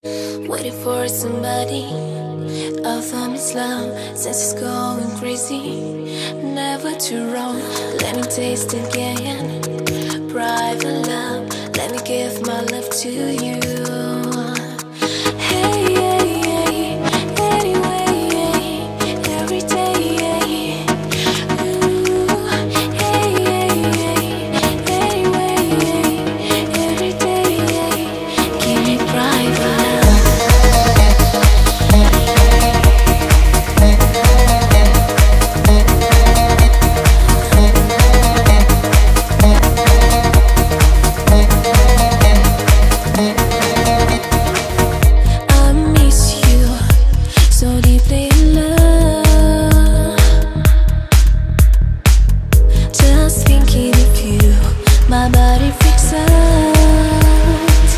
Waiting for somebody. I found Islam, since it's going crazy. Never too wrong, let me taste again. Private love, let me give my love to you. Hey, hey, hey, anyway, every day. Ooh, hey, hey, hey, anyway, every day. Give me private love. My body freaks out,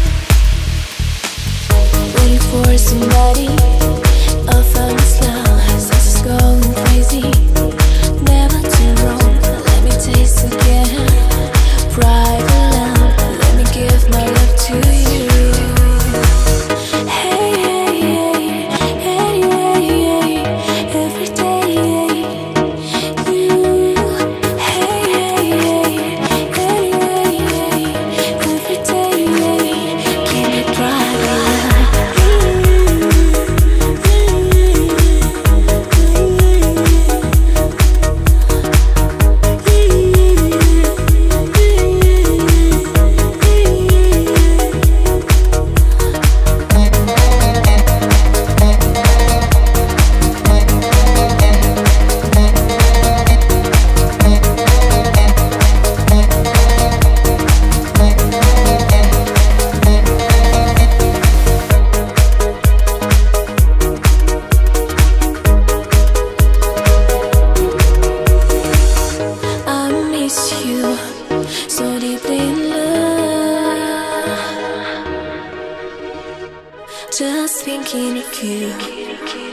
waiting for somebody. I found this love, since it's going crazy. Never too wrong, let me taste again. Private love, let me give my love to you. Hey, hey, hey, anyway, every day. You, hey, hey, hey. Every day, keep it private. You so deeply in love, just thinking of you.